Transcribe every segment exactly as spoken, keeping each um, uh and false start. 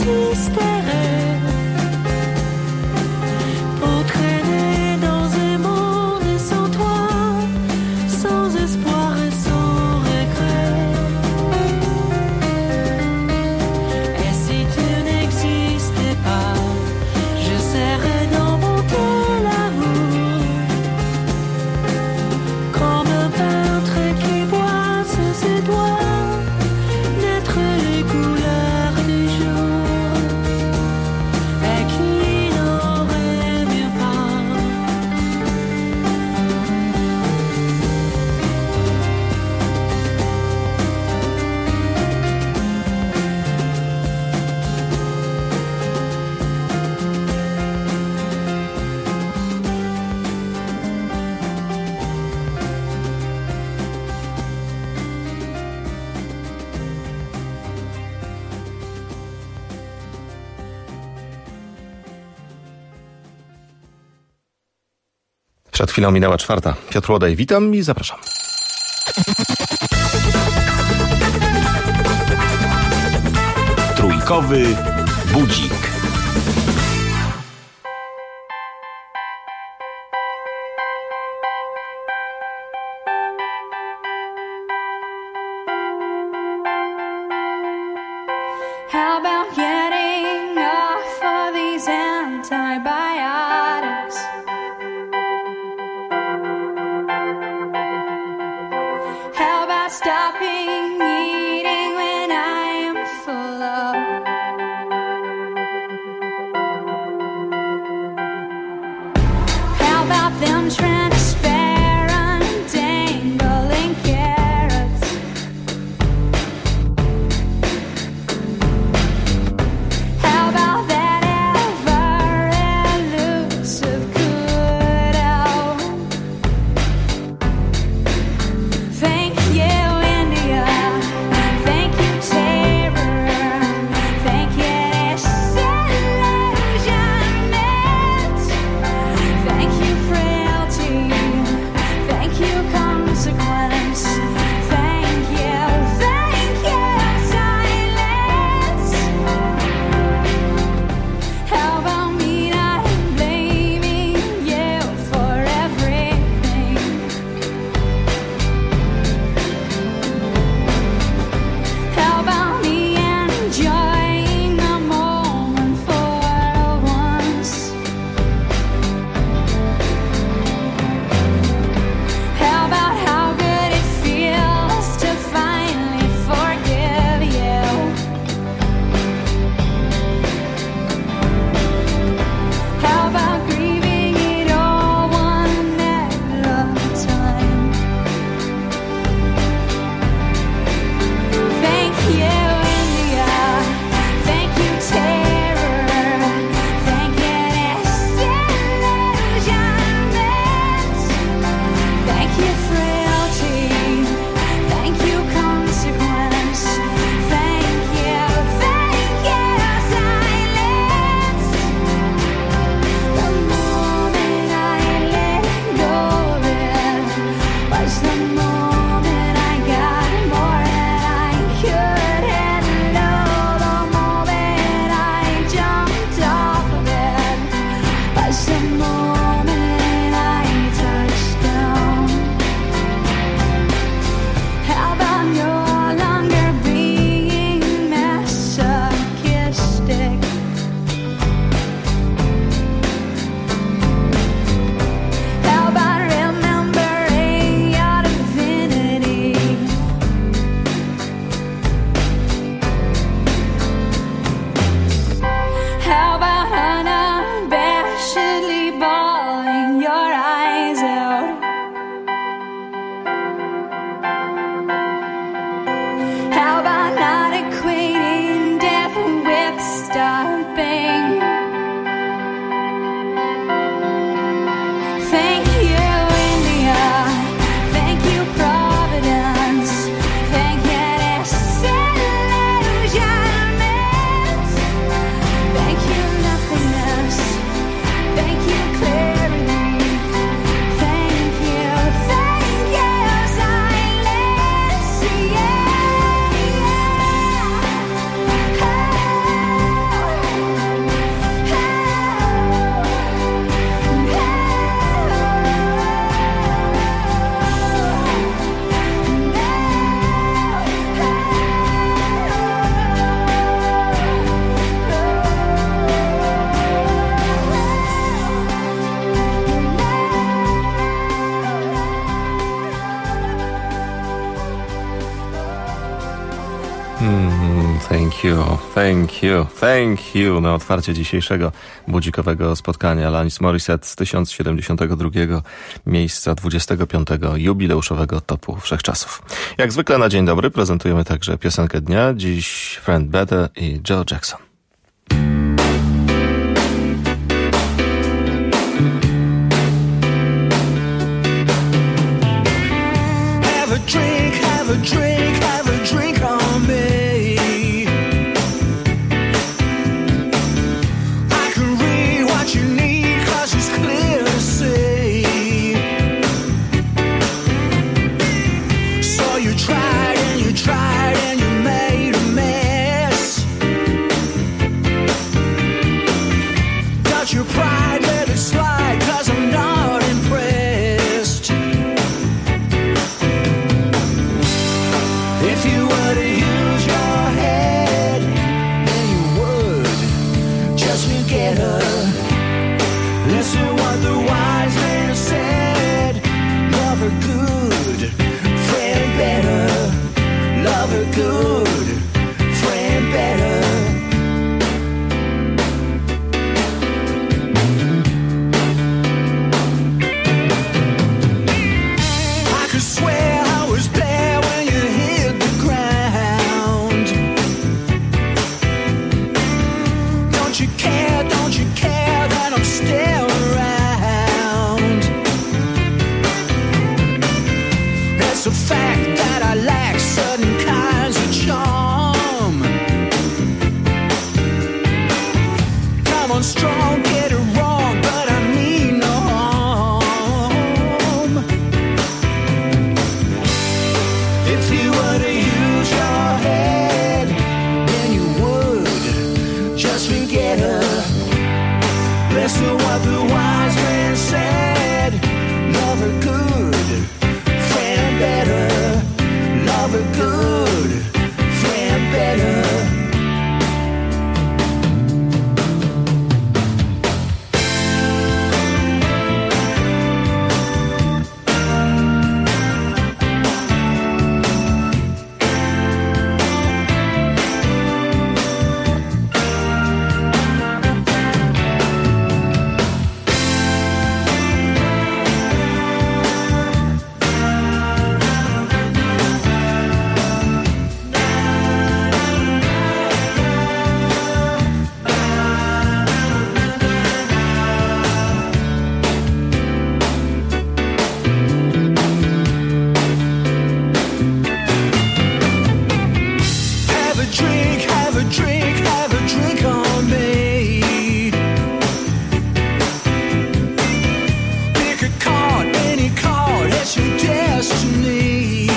existerait pour traîner dans un monde sans toi, sans espoir et sans regret. Et si tu n'existais pas, j'essaierais d'inventer l'amour comme un peintre qui voit sous ses doigts naître les couleurs du jour et qui n'en rêve pas. Przed chwilą minęła czwarta. Piotr Łodaj, witam i zapraszam. Trójkowy budzik. How about getting off of these antibiotics? How about stopping eating when I am full of? How about them transparent dangling carrots? How about that ever elusive good-old? Thank you, India. Mm, thank you, thank you, thank you na otwarcie dzisiejszego budzikowego spotkania. Alanis Morissette z tysiąc siedemdziesiątego drugiego miejsca dwudziestego piątego jubileuszowego topu wszechczasów. Jak zwykle na dzień dobry prezentujemy także piosenkę dnia. Dziś Friend Better i Joe Jackson. Have a drink, have a drink, have a drink on me. I can read what you need, 'cause it's clear to see. So you tried and you tried and you made a mess. Got your pride, let it slide, 'cause I'm not impressed. If you were to use your head, then you would just forget her. Listen what the wise man said. Love her good, friend better. Love her good, friend better. I could swear I was there when you hit the ground. Don't you care, don't you care that I'm still around? It's a fact that I lack certain kinds of charm. Come on strong, get it wrong, but I mean no harm. If you were to use your head, then you would just forget her. Listen what the wise man said. Love her good, friend better. Love her good, friend better. Have a drink, have a drink, have a drink on me. Pick a card, any card, it's your destiny.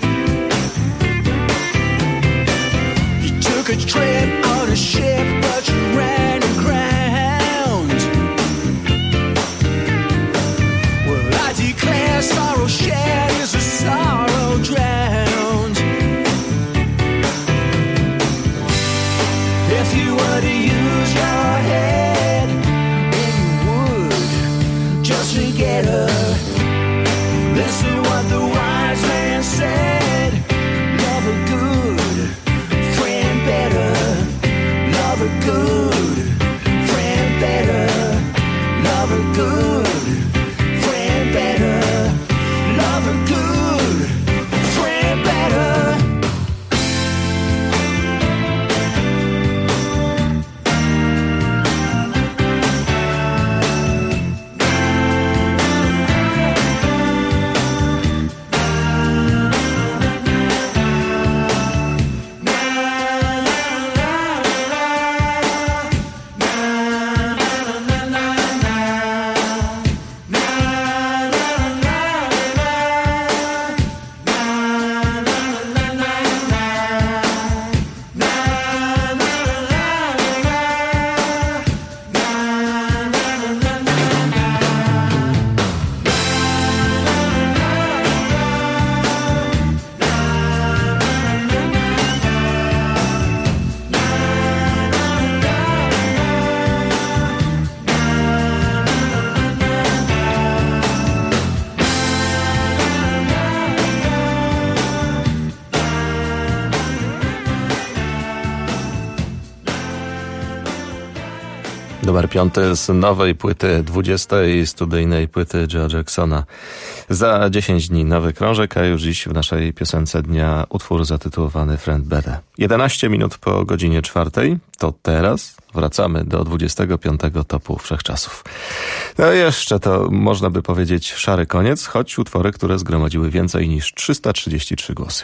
You took a trip on a ship, but you ran aground. Well, I declare sorrow shared is a sorrow drowned. If you were to use your head, then you would just forget her. Listen what the wise man said. Love her good, friend better. Numer piąty z nowej płyty, dwudziestej studyjnej płyty Joe Jacksona. Za dziesięć dni nowy krążek, a już dziś w naszej piosence dnia utwór zatytułowany Friend Better. jedenaście minut po godzinie czwartej, to teraz wracamy do dwudziestego piątego topu wszechczasów. No jeszcze to można by powiedzieć szary koniec, choć utwory, które zgromadziły więcej niż trzysta trzydzieści trzy głosy.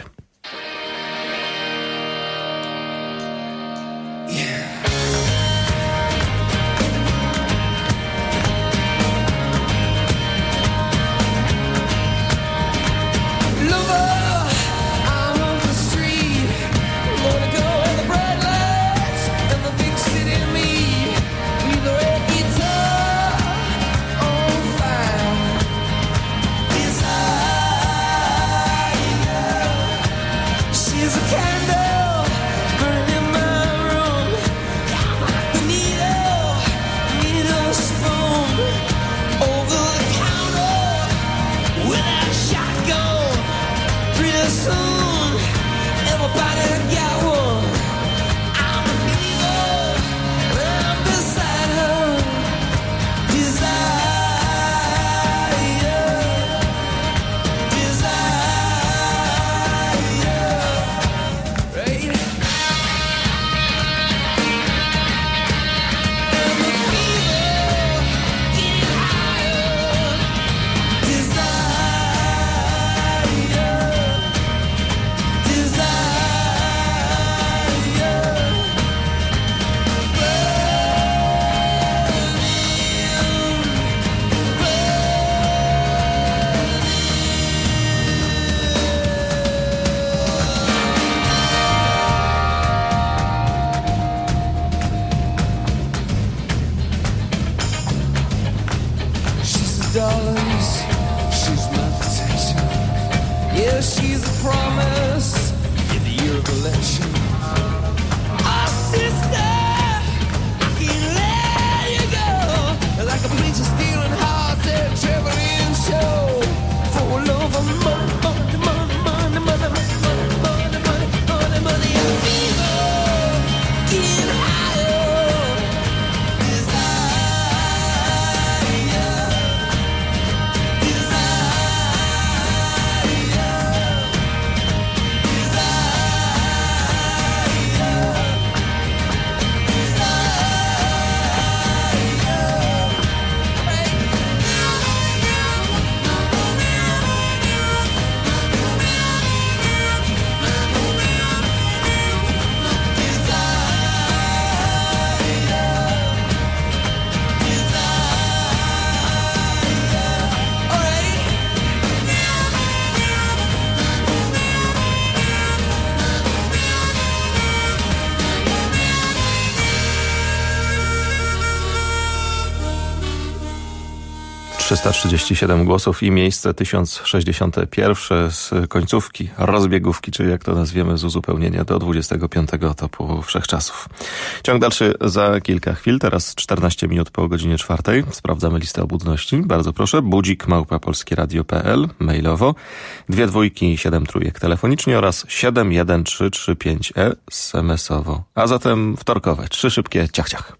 trzysta trzydzieści siedem głosów i miejsce tysiąc sześćdziesiąte pierwsze z końcówki, rozbiegówki, czy jak to nazwiemy, z uzupełnienia do dwudziestego piątego topu wszechczasów. Ciąg dalszy za kilka chwil, teraz czternaście minut po godzinie czwartej. Sprawdzamy listę obudności. Bardzo proszę, budzik małpa polskieradio kropka p l mailowo, dwie dwójki, siedem trójek telefonicznie oraz siedem jeden trzy trzy pięć e es em esowo. A zatem wtorkowe, trzy szybkie ciach ciach.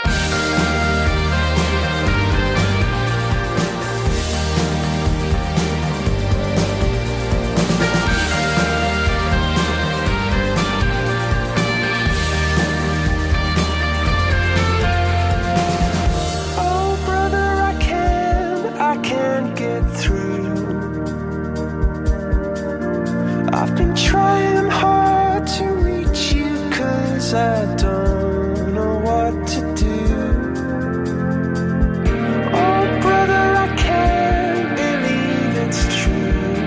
I've been trying hard to reach you 'cause I don't know what to do. Oh brother, I can't believe it's true.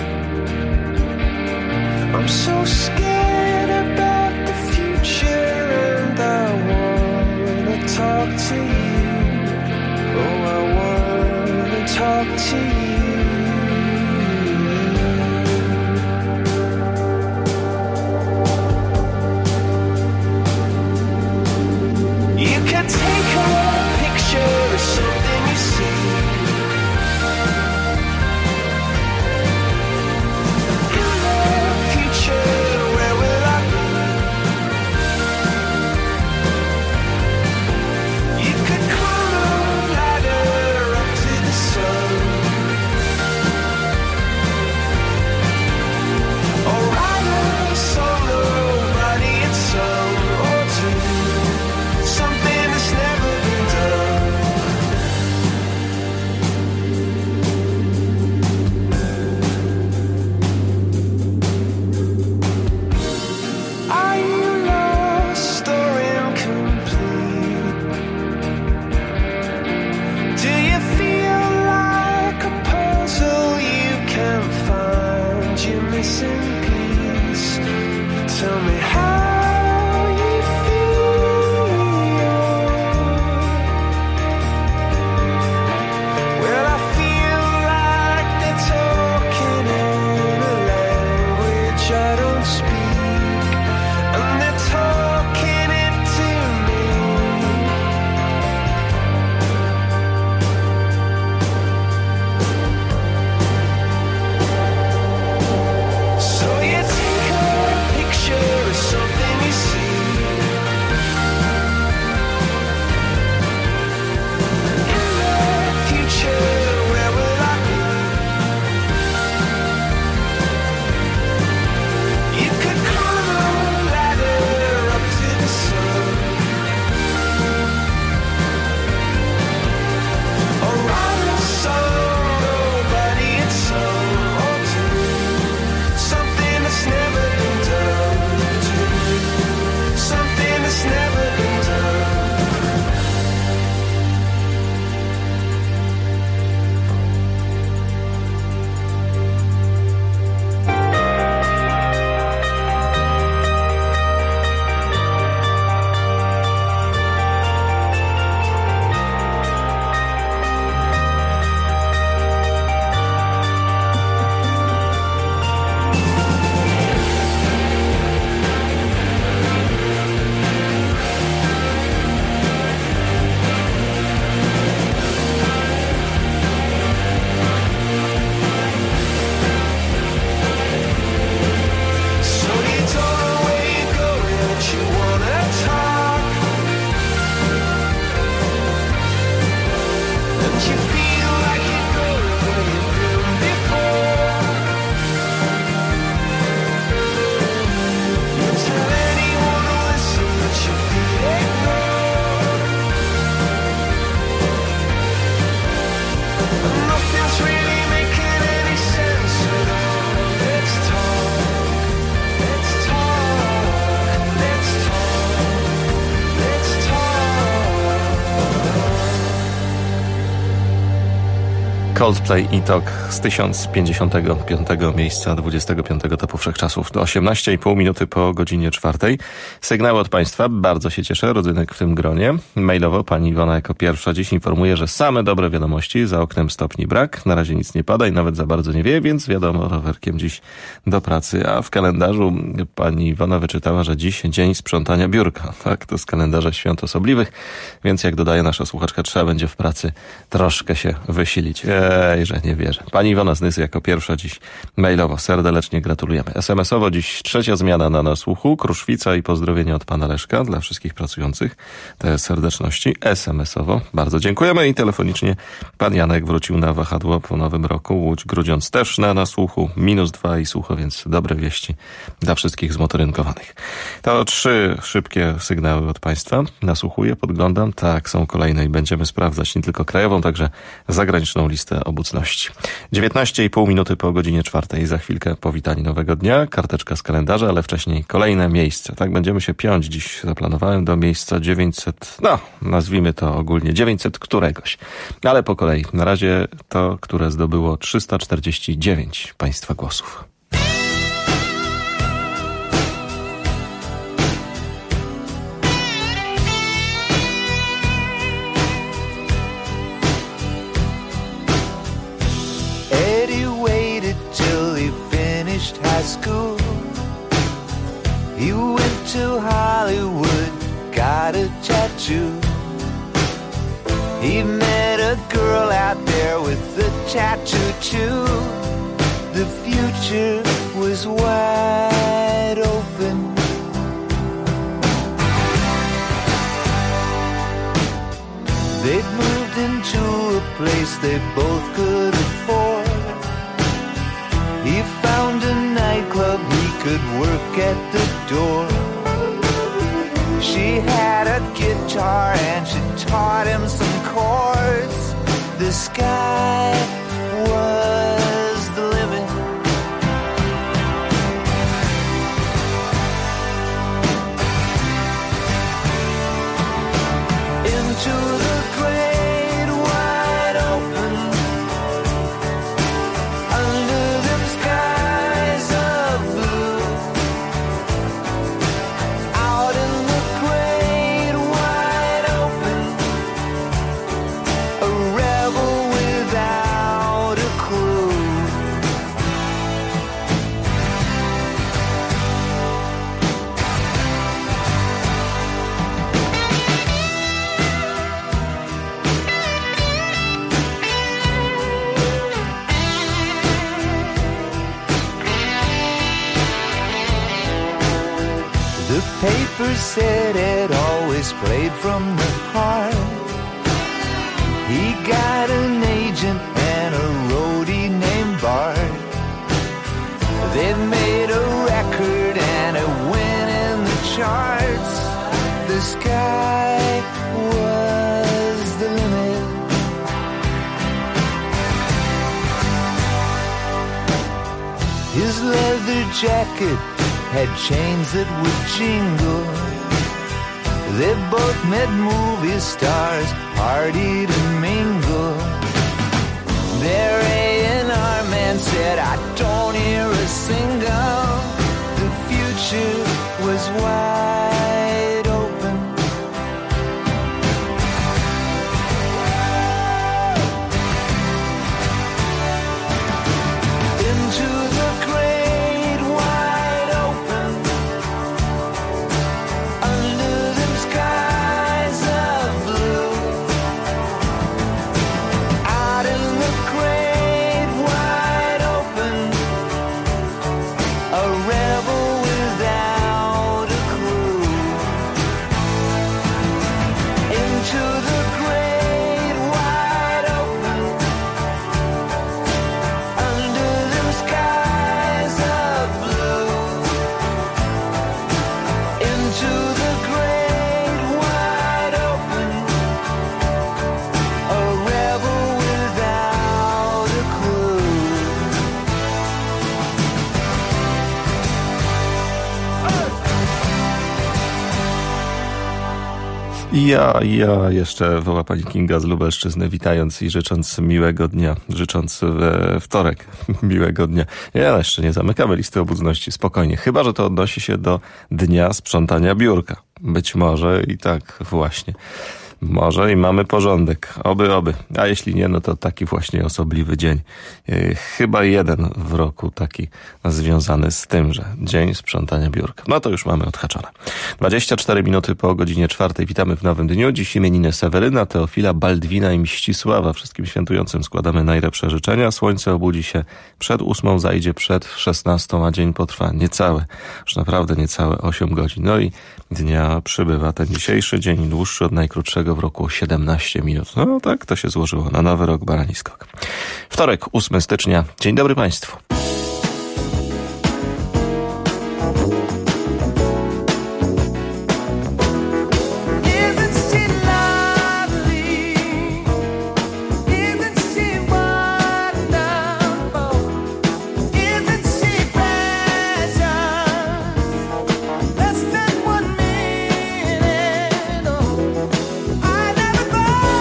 I'm so scared about the future and I wanna talk to you. Oh, I wanna talk to you. Take a picture of something you see. In the future, where will I be? You speak, and they're talking it to me. So you take a picture of something you see. In the future, where will I be? You could climb a ladder up to the sun, or write a song nobody had sung, or do something that's never been done, do something that's never been done. So you don't know where you're going, but you wanna talk, and you feel like you're going where you've been before. You tell anyone to listen, but you feel ignored, and nothing's really making any sense at all. Let's talk. Let's talk, let's talk, let's talk. Coldplay i Talk z tysiąc pięćdziesiątego piątego miejsca dwudziestego piątego topu wszechczasów. Do osiemnaście i pół minuty po godzinie czwartej. Sygnały od Państwa. Bardzo się cieszę. Rodzynek w tym gronie. Mailowo pani Iwona jako pierwsza dziś informuje, że same dobre wiadomości. Za oknem stopni brak. Na razie nic nie pada i nawet za bardzo nie wieje, więc wiadomo, rowerkiem dziś do pracy. A w kalendarzu pani Iwona wyczytała, że dziś dzień sprzątania biurka. Tak, to z kalendarza świąt osobliwych, więc jak dodaje nasza słuchaczka, trzeba będzie w pracy troszkę się wysilić. Ej, że nie wierzę. Pani Iwona z Nysy jako pierwsza dziś mailowo. Serdecznie gratulujemy. es em esowo dziś trzecia zmiana na nasłuchu. Kruszwica i pozdrowienia od pana Leszka dla wszystkich pracujących. Te serdeczności es em esowo. Bardzo dziękujemy i telefonicznie pan Janek wrócił na wahadło po nowym roku. Łódź Grudziądz też na nasłuchu. Minus dwa i sucho, więc dobre wieści dla wszystkich zmotorynkowanych. To trzy szybkie sygnały od państwa. Nasłuchuję, podglądam. Tak, są kolejne i będziemy sprawdzać nie tylko krajową, także zagraniczną listę obecności. dziewiętnaście i pół minuty po godzinie czwartej. Za chwilkę powitanie nowego dnia, karteczka z kalendarza, ale wcześniej kolejne miejsca. Tak będziemy się piąć. Dziś zaplanowałem do miejsca dziewięćset, no nazwijmy to ogólnie dziewięćset któregoś. Ale po kolei. Na razie to, które zdobyło trzysta czterdzieści dziewięć państwa głosów. Eddie waited till he finished high school. He went to Hollywood, got a tattoo. He met a girl out there with a tattoo too. The future was wide open. They'd moved into a place they both could afford. He found a nightclub, he could work at the door. She had a guitar and she taught him some chords. The sky was the limit. Into the great wide open, under them skies of blue, out in the great wide open, a rebel without a clue. The paper said it always played from the heart. He got an agent and a roadie named Bart. They made a record and it went in the charts. The sky was the limit. His leather jacket had chains that would jingle. They both met movie stars, partied and mingled. Their A and R man said, I don't hear a single. The future was wide open. Into the great wide open, under them skies of blue, out in the great wide open, a rebel without a crew. Into the great wide open, under them skies of blue, into the great wide open, a rebel without a crew. Ja, ja jeszcze woła pani Kinga z Lubelszczyzny, witając i życząc miłego dnia, życząc we wtorek miłego dnia. Ja jeszcze nie zamykamy listy obudności, spokojnie, chyba że to odnosi się do dnia sprzątania biurka. Być może i tak właśnie. Może i mamy porządek. Oby, oby. A jeśli nie, no to taki właśnie osobliwy dzień. Yy, chyba jeden w roku taki związany z tymże. Dzień sprzątania biurka. No to już mamy odhaczone. dwadzieścia cztery minuty po godzinie czwartej. Witamy w nowym dniu. Dziś imieniny Seweryna, Teofila, Baldwina i Mścisława. Wszystkim świętującym składamy najlepsze życzenia. Słońce obudzi się przed ósmą, zajdzie przed szesnastą, a dzień potrwa niecałe, już naprawdę niecałe osiem godzin. No i dnia przybywa ten dzisiejszy dzień, dłuższy od najkrótszego w roku o siedemnaście minut. No tak to się złożyło na nowy rok Barani Skok. Wtorek, ósmego stycznia. Dzień dobry Państwu.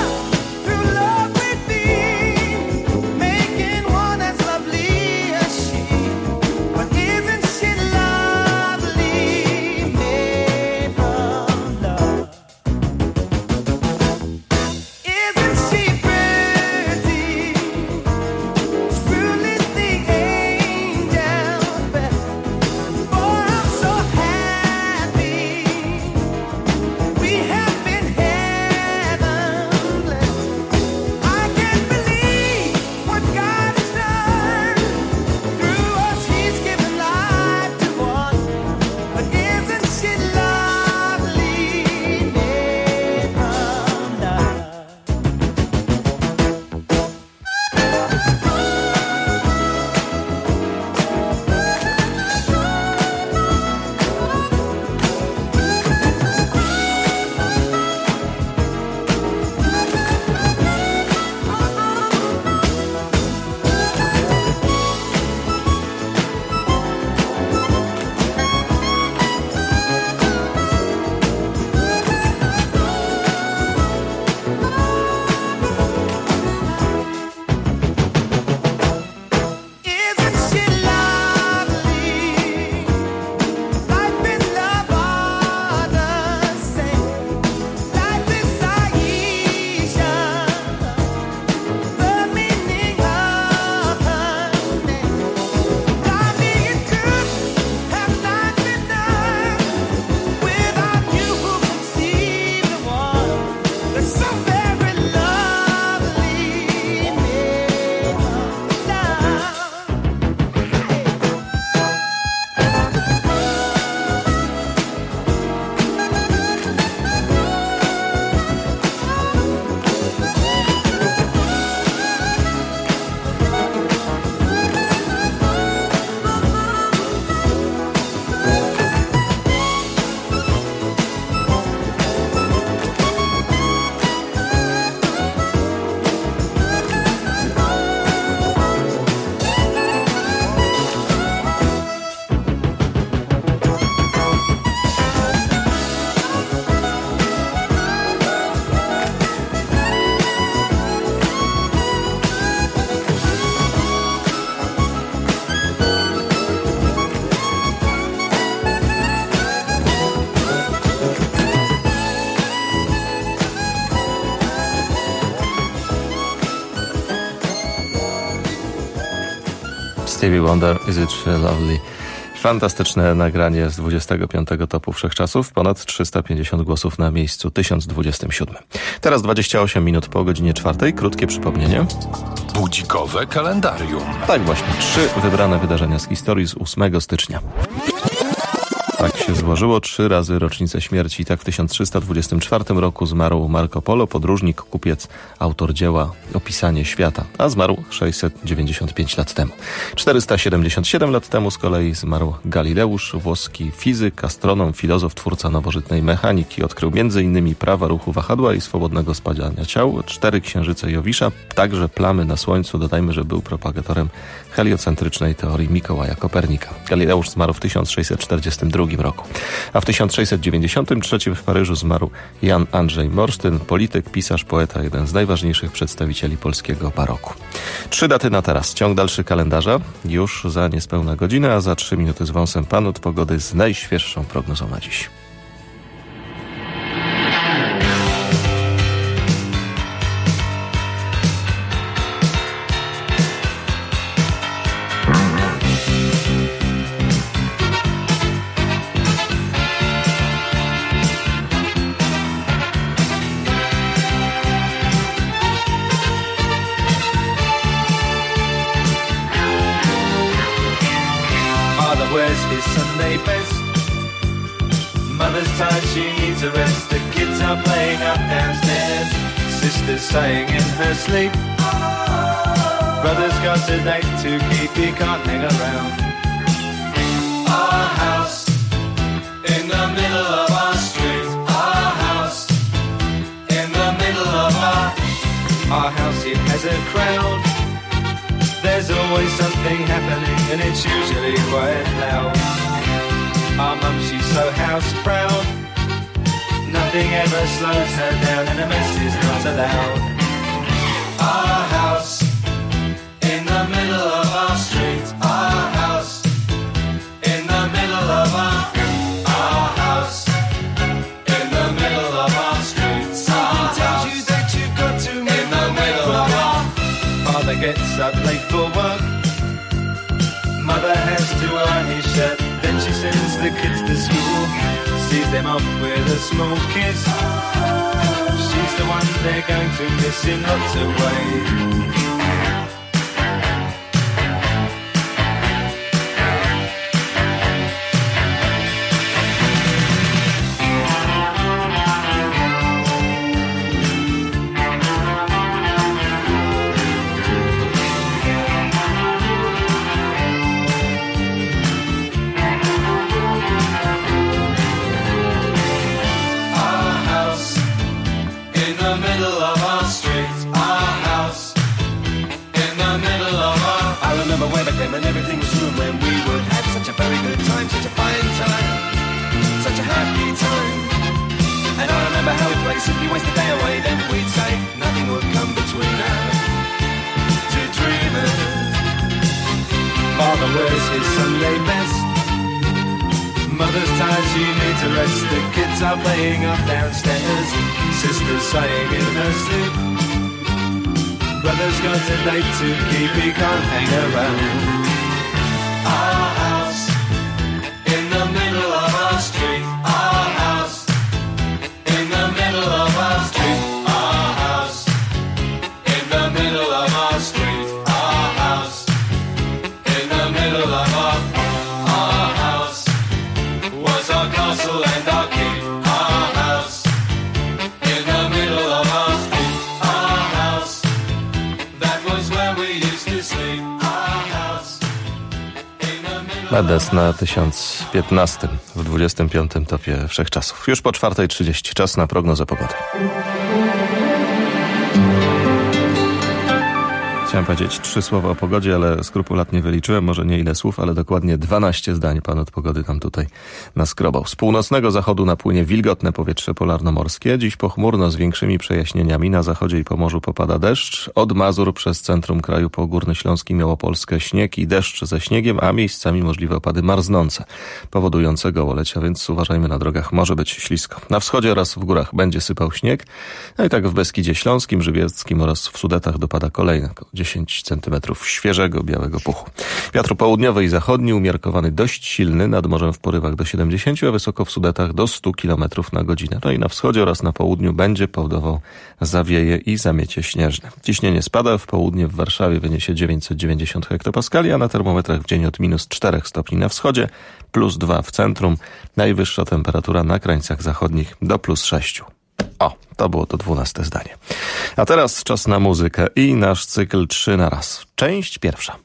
Making one as lovely as she. Stevie Wonder, Is It Lovely? Fantastyczne nagranie z dwudziestego piątego topu wszechczasów, ponad trzysta pięćdziesiąt głosów na miejscu tysiąc dwudziestym siódmym. Teraz dwadzieścia osiem minut po godzinie czwartej, krótkie przypomnienie. Budzikowe kalendarium. Tak właśnie, trzy wybrane wydarzenia z historii z ósmego stycznia. Tak się złożyło, trzy razy rocznicę śmierci. Tak w tysiąc trzysta dwudziestym czwartym roku zmarł Marco Polo, podróżnik, kupiec, autor dzieła Opisanie świata, a zmarł sześćset dziewięćdziesiąt pięć lat temu. czterysta siedemdziesiąt siedem lat temu z kolei zmarł Galileusz, włoski fizyk, astronom, filozof, twórca nowożytnej mechaniki. Odkrył między innymi prawa ruchu wahadła i swobodnego spadania ciał, cztery księżyce Jowisza, także plamy na Słońcu. Dodajmy, że był propagatorem heliocentrycznej teorii Mikołaja Kopernika. Galileusz zmarł w tysiąc sześćset czterdziestym drugim roku. A w tysiąc sześćset dziewięćdziesiątym trzecim w Paryżu zmarł Jan Andrzej Morsztyn, polityk, pisarz, poeta, jeden z najważniejszych przedstawicieli polskiego baroku. Trzy daty na teraz. Ciąg dalszy kalendarza już za niespełna godzinę, a za trzy minuty z wąsem pan od pogody z najświeższą prognozą na dziś. His Sunday best. Mother's tired, she needs a rest. The kids are playing up downstairs. Sister's sighing in her sleep. Brother's got a date to keep, he can't hang around. Our house in the middle of our street. Our house in the middle of our Our house, it has a crowd. There's always something happening and it's usually quite loud. Our mum, she's so house proud. Nothing ever slows her down and a mess is not allowed. Our house in the middle of our street. Our house in the middle of our Our house in the middle of our street. Something tells you that you've got to make in the middle of our Father gets up late for work. Mother has to iron his shirt. Then she sends the kids to school, sees them off with a small kiss. She's the one they're going to miss in lots of ways. And everything was room when we would have such a very good time, such a fine time, such a happy time. And I remember how we'd play simply waste the day away. Then we'd say nothing would come between us, two dreamers. Father wears his Sunday best. Mother's tired, she needs a rest. The kids are playing up downstairs. Sister's sighing in her sleep. Brother's got a date to keep, he can't hang around. Our house in the middle of our street. Our house in the middle of our street. Our house in the middle of our street. Our house in the middle of our Our house was our castle and our keep. Our house in the middle of our street. Our house, that was where we used to sleep. Our house in the middle Medes na tysiąc piętnastym w dwudziestym piątym topie wszechczasów. Już po czwartej trzydzieści, czas na prognozę pogody. Chciałem powiedzieć trzy słowa o pogodzie, ale skrupulatnie wyliczyłem, może nie ile słów, ale dokładnie dwanaście zdań pan od pogody nam tutaj naskrobał. Z północnego zachodu napłynie wilgotne powietrze polarnomorskie. Dziś pochmurno z większymi przejaśnieniami. Na zachodzie i Pomorzu popada deszcz. Od Mazur przez centrum kraju po Górny Śląsk i Małopolskę śnieg i deszcz ze śniegiem, a miejscami możliwe opady marznące, powodujące gołolecia, więc uważajmy na drogach, może być ślisko. Na wschodzie oraz w górach będzie sypał śnieg, no i tak w Beskidzie Śląskim, Żywieckim oraz w Sudetach dopada kolejne dziesięć dziesięć centymetrów świeżego, białego puchu. Wiatr południowy i zachodni umiarkowany dość silny, nad morzem w porywach do siedemdziesięciu, a wysoko w Sudetach do stu kilometrów na godzinę. No i na wschodzie oraz na południu będzie powodował zawieje i zamiecie śnieżne. Ciśnienie spada, w południe w Warszawie wyniesie dziewięćset dziewięćdziesiąt hektopaskali, a na termometrach w dzień od minus czterech stopni na wschodzie, plus dwa w centrum, najwyższa temperatura na krańcach zachodnich do plus sześciu. O, to było to dwunaste zdanie. A teraz czas na muzykę i nasz cykl trzy na raz. Część pierwsza.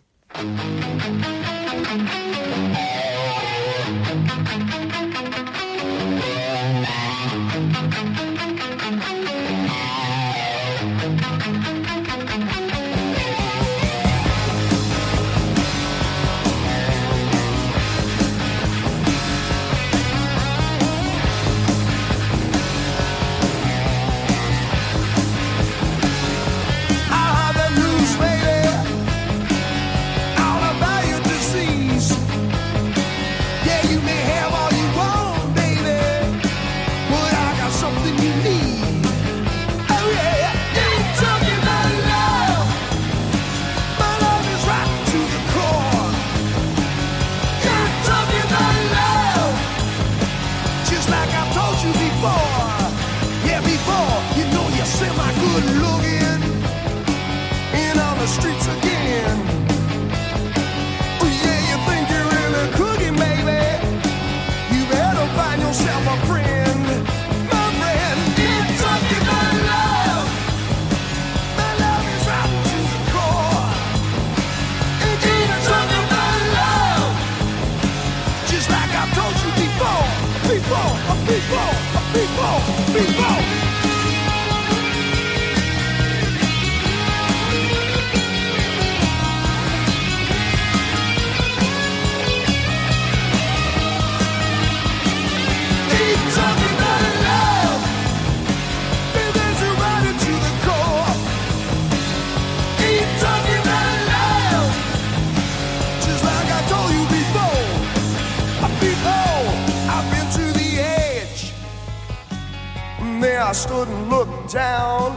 I stood and looked down.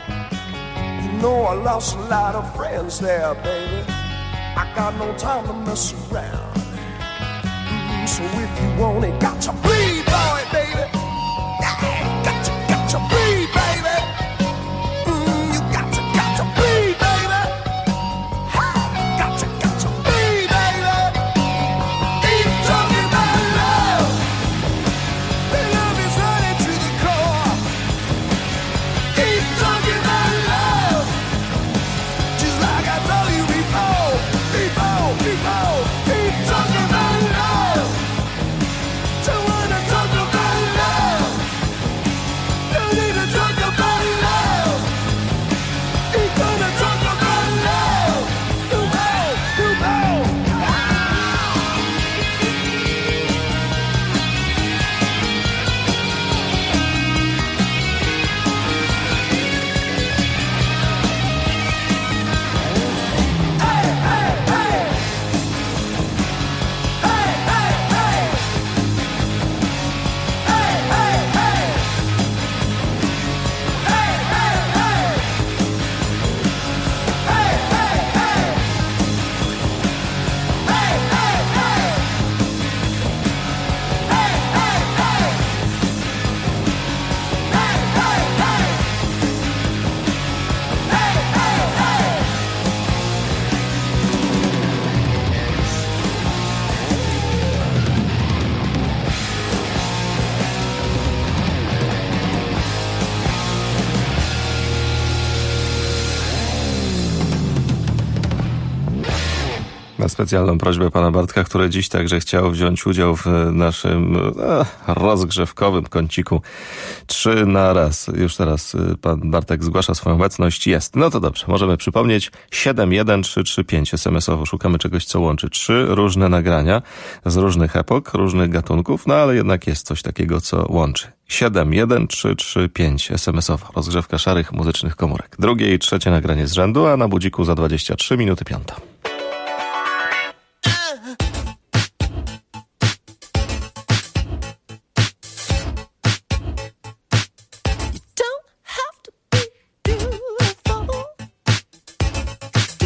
You know I lost a lot of friends there, baby. I got no time to mess around. Mm, so if you want it, got to bleed, boy, baby. Yeah, got to, got to bleed, baby. Mm, you got to, got to bleed, baby. Ha, got to, got to bleed, baby. Keep talking about love. The love is running to the core. Keep talking about love. Just like I told you before, before, before. Keep talking about love. Don't wanna talk about love. Don't need to talk about love. Keep gonna talk about love. You know, you know. Hey, hey, hey. Hey, hey, hey. Hey, hey, hey. Hey, hey, hey. Hey, hey, hey. Hey, hey, hey. Hey, hey, hey. Hey, hey, hey. Hey, hey, hey. Na specjalną prośbę pana Bartka, który dziś także chciał wziąć udział w naszym e, rozgrzewkowym kąciku trzy na raz. Już teraz e, pan Bartek zgłasza swoją obecność. Jest. No to dobrze, możemy przypomnieć. siedem jeden trzy trzy pięć es em esowo. Szukamy czegoś, co łączy trzy różne nagrania z różnych epok, różnych gatunków, no ale jednak jest coś takiego, co łączy. siedem jeden trzy trzy pięć es em esowo. Rozgrzewka szarych muzycznych komórek. Drugie i trzecie nagranie z rzędu, a na budziku za dwadzieścia trzy minuty piąta. Don't have to be beautiful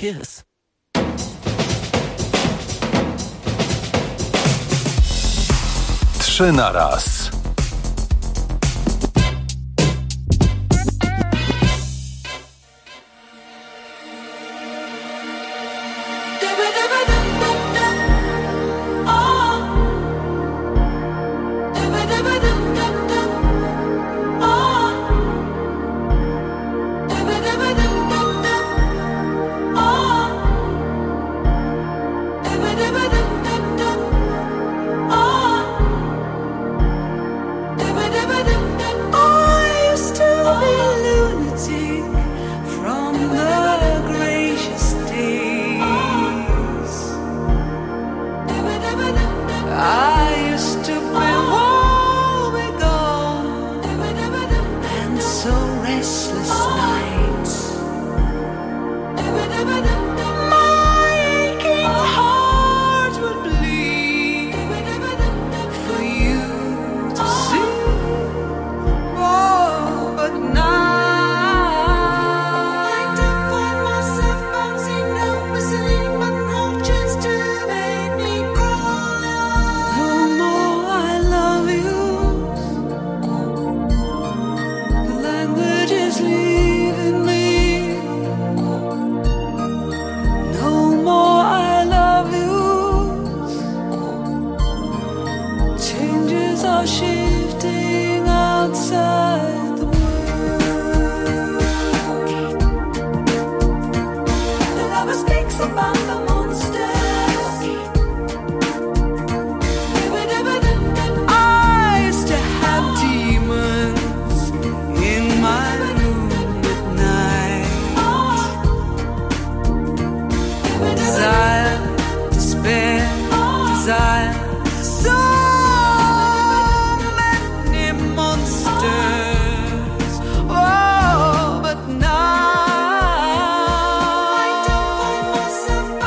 kiss. Trzy na raz. Myself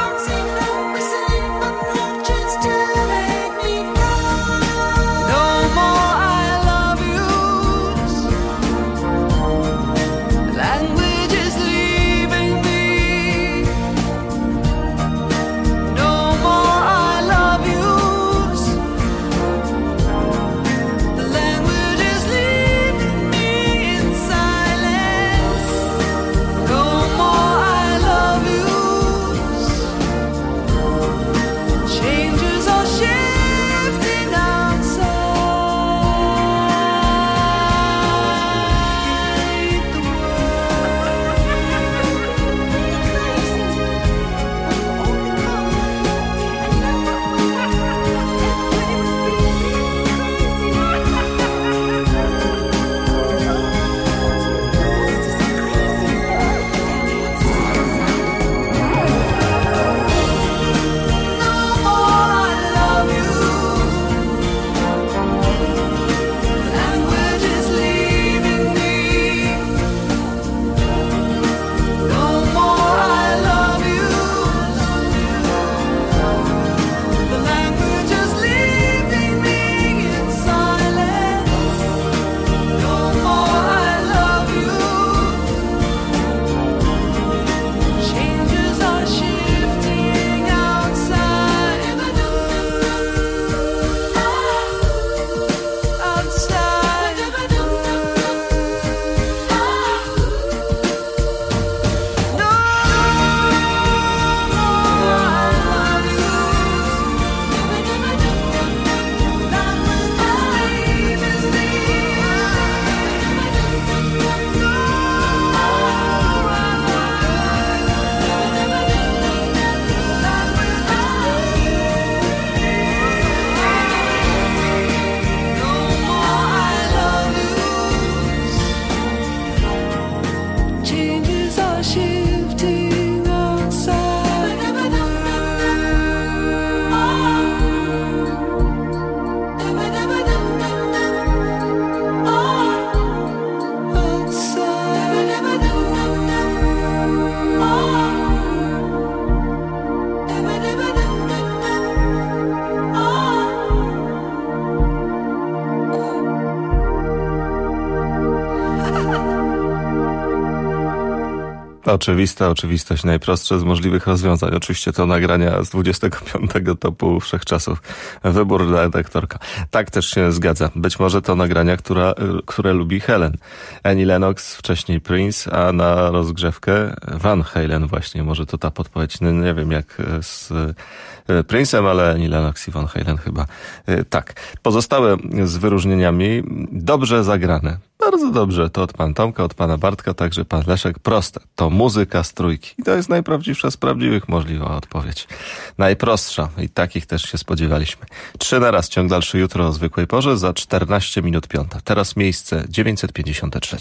Oczywista oczywistość, najprostsze z możliwych rozwiązań. Oczywiście to nagrania z dwudziestego piątego topu wszechczasów. Wybór dla redaktorka. Tak też się zgadza. Być może to nagrania, która, które lubi Helen. Annie Lennox, wcześniej Prince, a na rozgrzewkę Van Halen właśnie. Może to ta podpowiedź. No, nie wiem jak z Prince'em, ale Annie Lennox i Van Halen chyba tak. Pozostałe z wyróżnieniami dobrze zagrane. Bardzo dobrze. To od pana Tomka, od pana Bartka, także pan Leszek. Proste. To muzyka z trójki. I to jest najprawdziwsza z prawdziwych możliwa odpowiedź. Najprostsza. I takich też się spodziewaliśmy. Trzy na raz. Ciąg dalszy jutro o zwykłej porze za czternaście minut piąta. Teraz miejsce dziewięćset pięćdziesiąt trzy.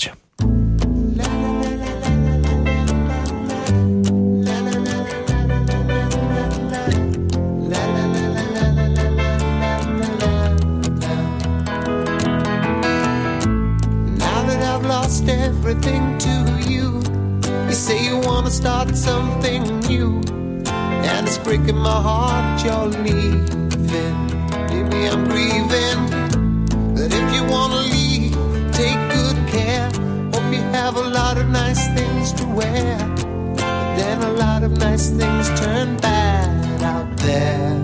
Everything to you. You say you wanna start something new, and it's breaking my heart you're leaving. Maybe I'm grieving, but if you wanna leave, take good care. Hope you have a lot of nice things to wear, but then a lot of nice things turn bad out there.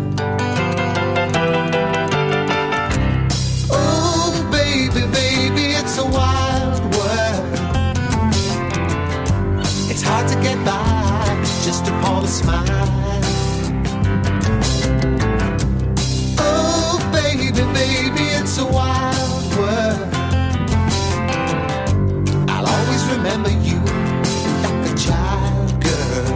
Oh baby, baby, it's a wild world. It's hard to get by just upon a smile. Oh, baby, baby, it's a wild world. I'll always remember you like a child, girl.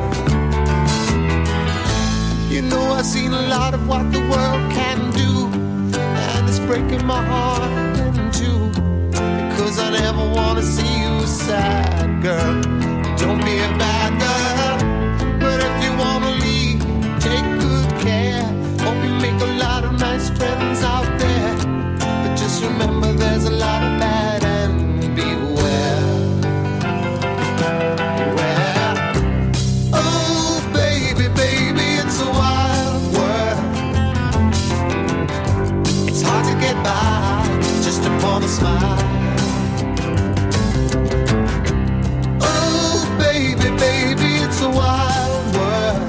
You know I've seen a lot of what the world can do, and it's breaking my heart in two, because I never want to see you sad, girl. Don't be a bad girl, but if you wanna leave, take good care. Hope you make a lot of nice friends out there, but just remember there's a lot of bad and beware. Beware. Oh baby, baby, it's a wild world. It's hard to get by just upon a smile. Baby, it's a wild world,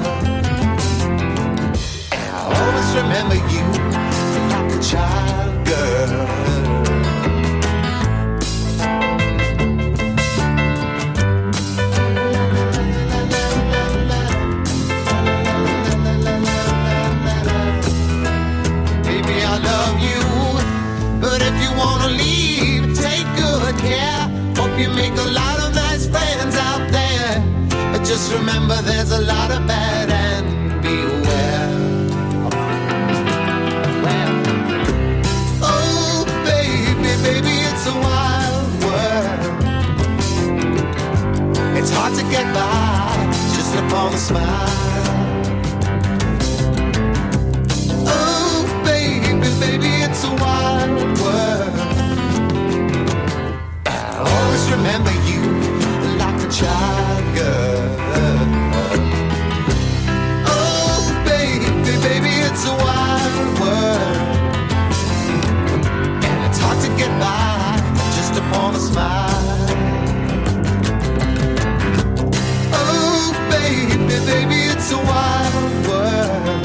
and I'll always remember you like a child, girl. Baby, I love you, but if you wanna leave, take good care. Hope you make a lot of nice friends out there, but just remember there's a lot of bad and beware. Well, oh baby, baby, it's a wild world. It's hard to get by just upon a smile. Oh baby, baby, it's a wild world. I'll always remember you like a child, girl. Oh baby, baby, it's a wild world, and it's hard to get by just upon a smile. Oh baby, baby, it's a wild world,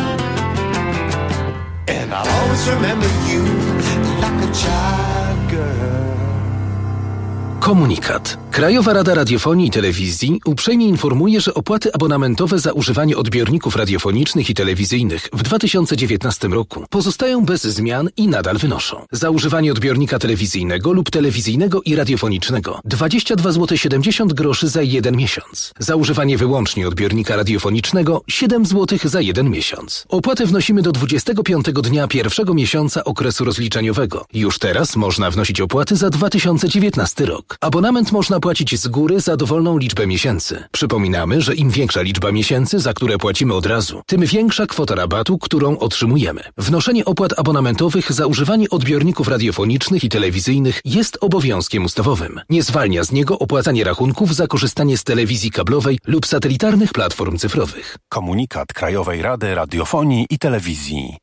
and I'll always remember you like a child, girl. Komunikat. Krajowa Rada Radiofonii i Telewizji uprzejmie informuje, że opłaty abonamentowe za używanie odbiorników radiofonicznych i telewizyjnych w dwa tysiące dziewiętnastym roku pozostają bez zmian i nadal wynoszą: za używanie odbiornika telewizyjnego lub telewizyjnego i radiofonicznego dwadzieścia dwa złote siedemdziesiąt groszy za jeden miesiąc. Za używanie wyłącznie odbiornika radiofonicznego siedem złotych za jeden miesiąc. Opłatę wnosimy do dwudziestego piątego dnia pierwszego miesiąca okresu rozliczeniowego. Już teraz można wnosić opłaty za dwa tysiące dziewiętnasty rok. Abonament można płacić z góry za dowolną liczbę miesięcy. Przypominamy, że im większa liczba miesięcy, za które płacimy od razu, tym większa kwota rabatu, którą otrzymujemy. Wnoszenie opłat abonamentowych za używanie odbiorników radiofonicznych i telewizyjnych jest obowiązkiem ustawowym. Nie zwalnia z niego opłacanie rachunków za korzystanie z telewizji kablowej lub satelitarnych platform cyfrowych. Komunikat Krajowej Rady Radiofonii i Telewizji.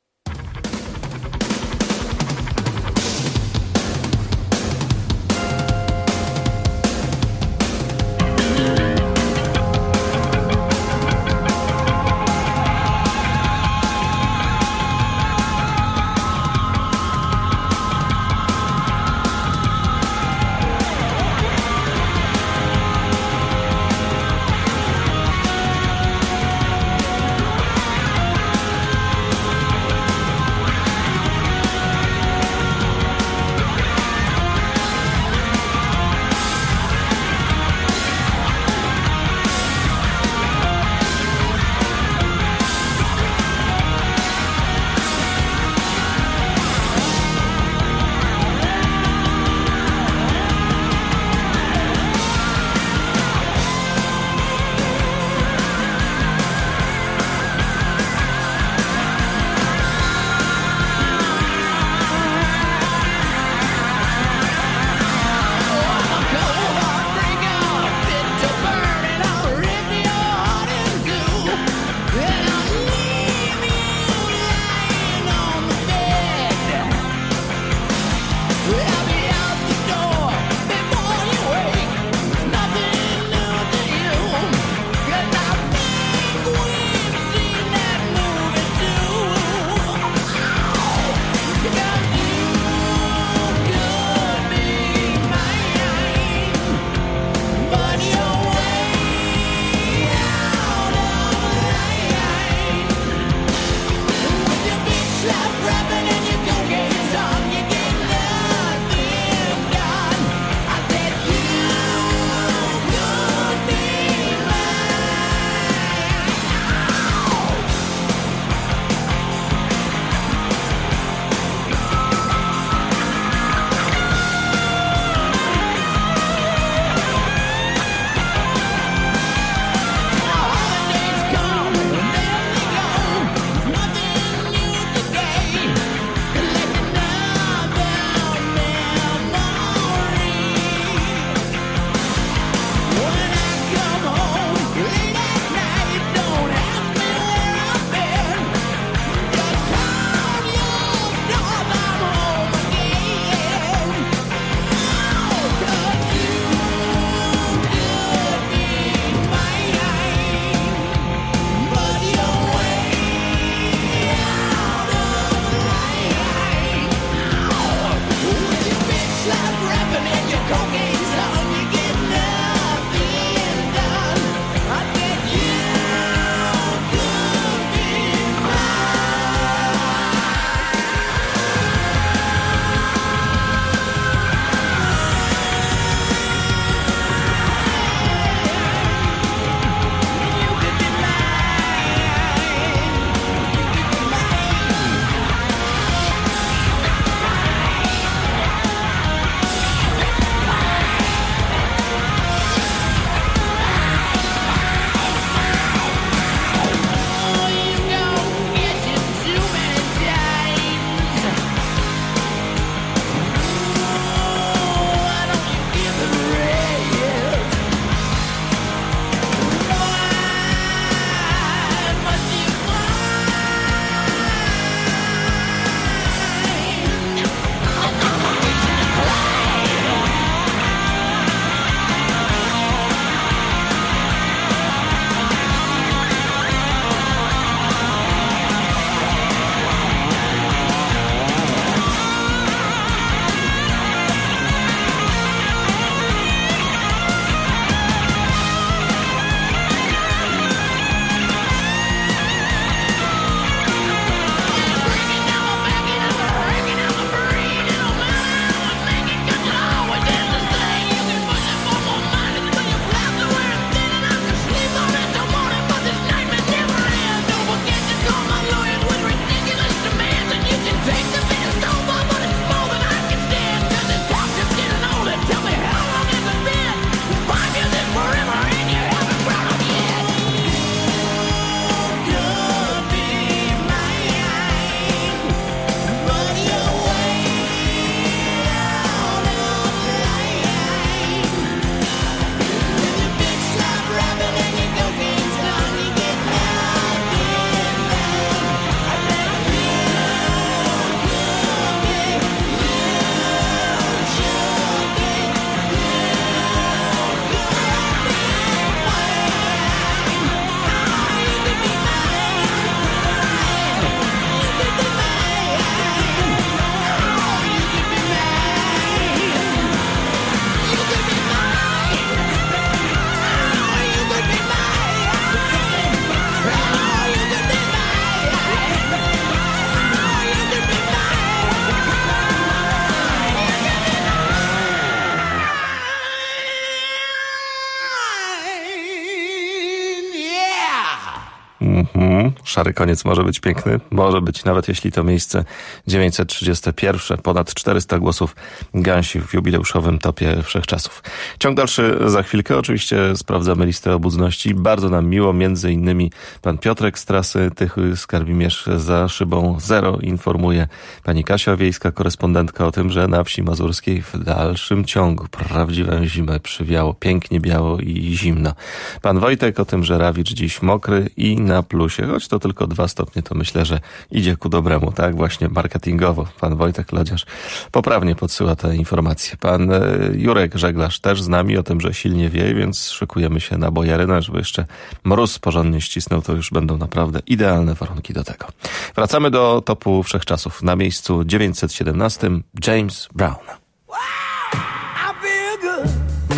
Mhm. Szary koniec może być piękny, może być, nawet jeśli to miejsce dziewięćset trzydzieste pierwsze, ponad czterysta głosów Gansi w jubileuszowym topie wszechczasów. Ciąg dalszy za chwilkę, oczywiście sprawdzamy listę obudności. Bardzo nam miło, między innymi pan Piotrek z trasy Tychy Skarbimierz za szybą zero informuje pani Kasia Wiejska, korespondentka, o tym, że na wsi mazurskiej w dalszym ciągu prawdziwą zimę przywiało, pięknie biało i zimno. Pan Wojtek o tym, że Rawicz dziś mokry i na plusie, choć to tylko dwa stopnie, to myślę, że idzie ku dobremu, tak właśnie marketingowo. Pan Wojtek Lodziarz poprawnie podsyła te informacje. Pan Jurek Żeglarz też z nami o tym, że silnie wieje, więc szykujemy się na bojarynę, żeby jeszcze mróz porządnie ścisnął, to już będą naprawdę idealne warunki do tego. Wracamy do topu wszechczasów. Na miejscu dziewięćset siedemnastym James Brown. Wow, I feel good.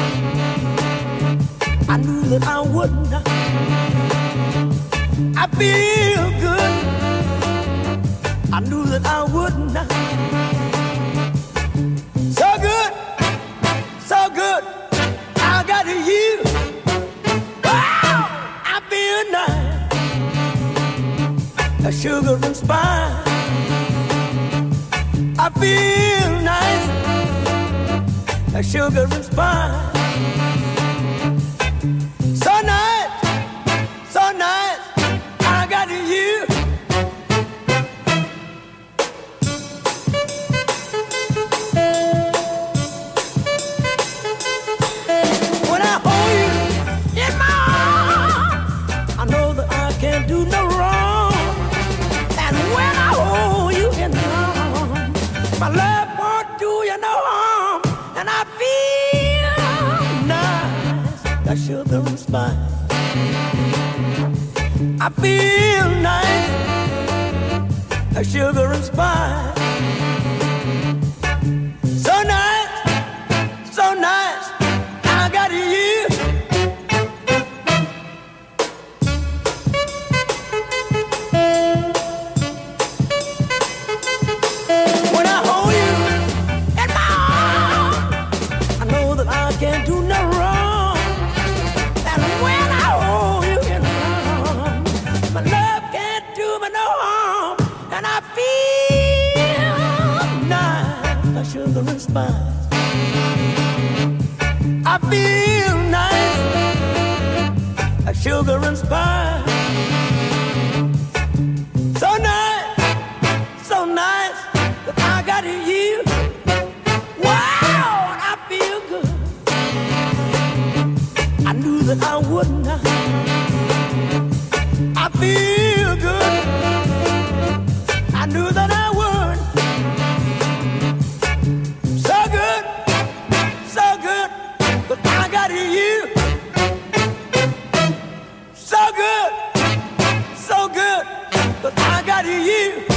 I knew that I would not. I feel good. I knew that I would not. So good, so good. I got you. Wow, I feel nice. A sugar and spice. I feel nice. A sugar and spice. So nice, so nice. I got you. When I hold you in my arms, I know that I can't do no wrong. And when I hold you in my arms, my love won't do you no harm. And I feel nice, that sugar and spice. I feel nice, like sugar and spice. So nice, so nice, I got you. When I hold you in my arms, I know that I can't do no wrong. And when I hold you in my love can't do me no harm, and I feel nice, like sugar and spice. I feel nice, like sugar and spice. So nice, so nice, that I got you. Wow, I feel good. I knew that I would not. I feel good. I knew that I would. So good, so good, but I got you. So good, so good, but I got you.